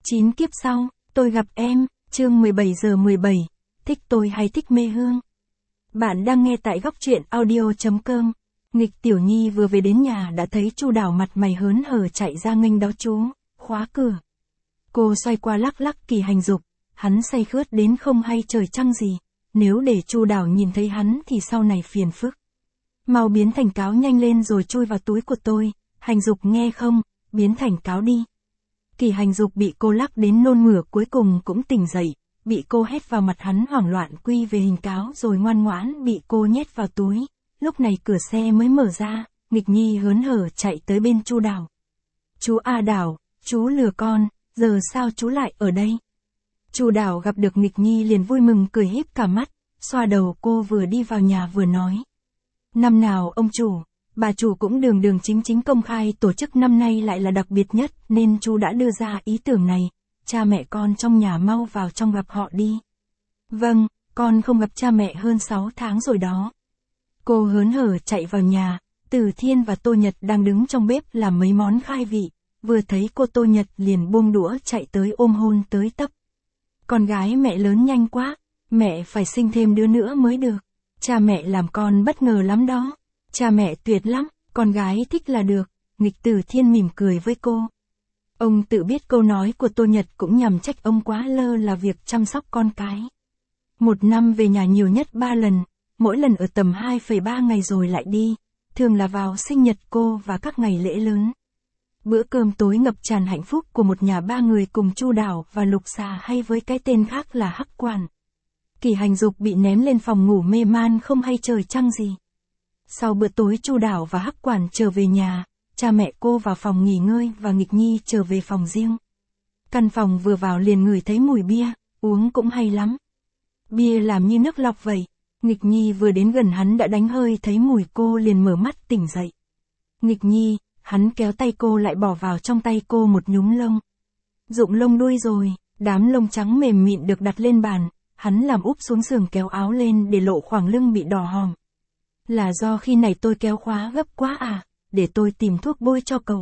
9 kiếp sau, tôi gặp em, chương 17 giờ 17, thích tôi hay thích Mê Hương. Bạn đang nghe tại góc truyện audio.com. Nghịch Tiểu Nhi vừa về đến nhà đã thấy Chu Đào mặt mày hớn hở chạy ra nghênh đón chú, khóa cửa. Cô xoay qua lắc lắc Kỳ Hành Dục, hắn say khướt đến không hay trời trăng gì, nếu để Chu Đào nhìn thấy hắn thì sau này phiền phức. Mau biến thành cáo nhanh lên rồi chui vào túi của tôi, Hành Dục nghe không, biến thành cáo đi. Kỳ Hành Dục bị cô lắc đến nôn mửa cuối cùng cũng tỉnh dậy, bị cô hét vào mặt hắn hoảng loạn quy về hình cáo rồi ngoan ngoãn bị cô nhét vào túi. Lúc này cửa xe mới mở ra, Nghịch Nhi hớn hở chạy tới bên Chu Đào. Chú A Đào, chú lừa con, giờ sao chú lại ở đây? Chu Đào gặp được Nghịch Nhi liền vui mừng cười híp cả mắt, xoa đầu cô vừa đi vào nhà vừa nói. Năm nào ông chủ, bà chủ cũng đường đường chính chính công khai tổ chức năm nay lại là đặc biệt nhất nên chú đã đưa ra ý tưởng này, cha mẹ con trong nhà mau vào trong gặp họ đi. Vâng, con không gặp cha mẹ hơn 6 tháng rồi đó. Cô hớn hở chạy vào nhà, Từ Thiên và Tô Nhật đang đứng trong bếp làm mấy món khai vị, vừa thấy cô Tô Nhật liền buông đũa chạy tới ôm hôn tới tấp. Con gái mẹ lớn nhanh quá, mẹ phải sinh thêm đứa nữa mới được. Cha mẹ làm con bất ngờ lắm đó. Cha mẹ tuyệt lắm, con gái thích là được. Nghịch Từ Thiên mỉm cười với cô. Ông tự biết câu nói của Tô Nhật cũng nhằm trách ông quá lơ là việc chăm sóc con cái. Một năm về nhà nhiều nhất 3 lần, mỗi lần ở tầm 2,3 ngày rồi lại đi, thường là vào sinh nhật cô và các ngày lễ lớn. Bữa cơm tối ngập tràn hạnh phúc của một nhà 3 người cùng Chu Đào và Lục Xà hay với cái tên khác là Hắc Quản. Kỳ Hành Dục bị ném lên phòng ngủ mê man không hay trời trăng gì. Sau bữa tối Chu Đào và Hắc Quản trở về nhà, cha mẹ cô vào phòng nghỉ ngơi và Nghịch Nhi trở về phòng riêng. Căn phòng vừa vào liền ngửi thấy mùi bia, uống cũng hay lắm. Bia làm như nước lọc vậy. Nghịch Nhi vừa đến gần hắn đã đánh hơi thấy mùi cô liền mở mắt tỉnh dậy. Nghịch Nhi, hắn kéo tay cô lại bỏ vào trong tay cô một nhúm lông. Rụng lông đuôi rồi, đám lông trắng mềm mịn được đặt lên bàn, hắn làm úp xuống giường kéo áo lên để lộ khoảng lưng bị đỏ hòm. Là do khi này tôi kéo khóa gấp quá à, để tôi tìm thuốc bôi cho cậu.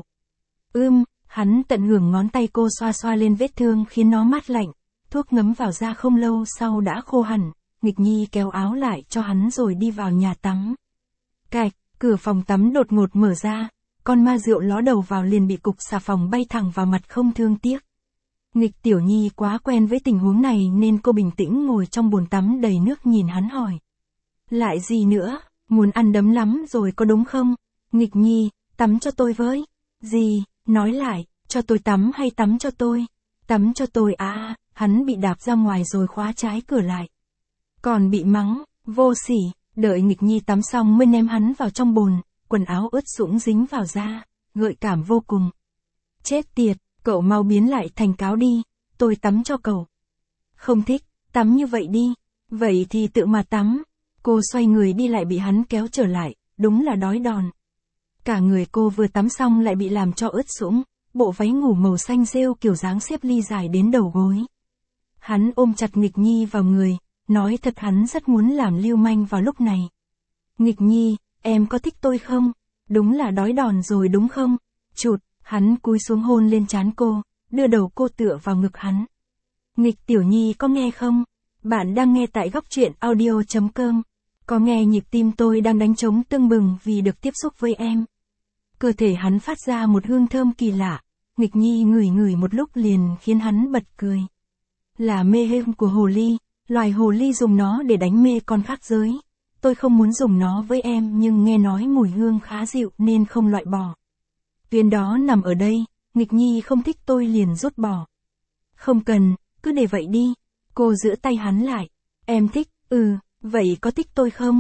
Hắn tận hưởng ngón tay cô xoa xoa lên vết thương khiến nó mát lạnh, thuốc ngấm vào da không lâu sau đã khô hẳn. Nghịch Nhi kéo áo lại cho hắn rồi đi vào nhà tắm. Cạch, cửa phòng tắm đột ngột mở ra, con ma rượu ló đầu vào liền bị cục xà phòng bay thẳng vào mặt không thương tiếc. Nghịch Tiểu Nhi quá quen với tình huống này nên cô bình tĩnh ngồi trong bồn tắm đầy nước nhìn hắn hỏi. Lại gì nữa, muốn ăn đấm lắm rồi có đúng không? Nghịch Nhi, tắm cho tôi với. Gì, nói lại, cho tôi tắm hay tắm cho tôi? Tắm cho tôi à, hắn bị đạp ra ngoài rồi khóa trái cửa lại. Còn bị mắng, vô sỉ, đợi Nghịch Nhi tắm xong mới ném hắn vào trong bồn, quần áo ướt sũng dính vào da, gợi cảm vô cùng. Chết tiệt, cậu mau biến lại thành cáo đi, tôi tắm cho cậu. Không thích, tắm như vậy đi, vậy thì tự mà tắm. Cô xoay người đi lại bị hắn kéo trở lại, đúng là đói đòn. Cả người cô vừa tắm xong lại bị làm cho ướt sũng, bộ váy ngủ màu xanh rêu kiểu dáng xếp ly dài đến đầu gối. Hắn ôm chặt Nghịch Nhi vào người. Nói thật hắn rất muốn làm lưu manh vào lúc này. Nghịch Nhi, em có thích tôi không? Đúng là đói đòn rồi đúng không? Chụt, hắn cúi xuống hôn lên trán cô, đưa đầu cô tựa vào ngực hắn. Nghịch Tiểu Nhi có nghe không? Bạn đang nghe tại góc truyện audio.com. Có nghe nhịp tim tôi đang đánh trống tưng bừng vì được tiếp xúc với em. Cơ thể hắn phát ra một hương thơm kỳ lạ. Nghịch Nhi ngửi ngửi một lúc liền khiến hắn bật cười. Là mê hương của hồ ly. Loài hồ ly dùng nó để đánh mê con khác giới. Tôi không muốn dùng nó với em nhưng nghe nói mùi hương khá dịu nên không loại bỏ. Viên đó nằm ở đây, Nghịch Nhi không thích tôi liền rút bỏ. Không cần, cứ để vậy đi. Cô giữ tay hắn lại. Em thích, vậy có thích tôi không?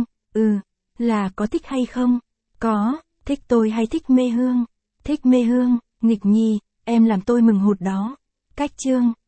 Là có thích hay không? Có, thích tôi hay thích Mê Hương? Thích Mê Hương, Nghịch Nhi, em làm tôi mừng hụt đó. Cách chương.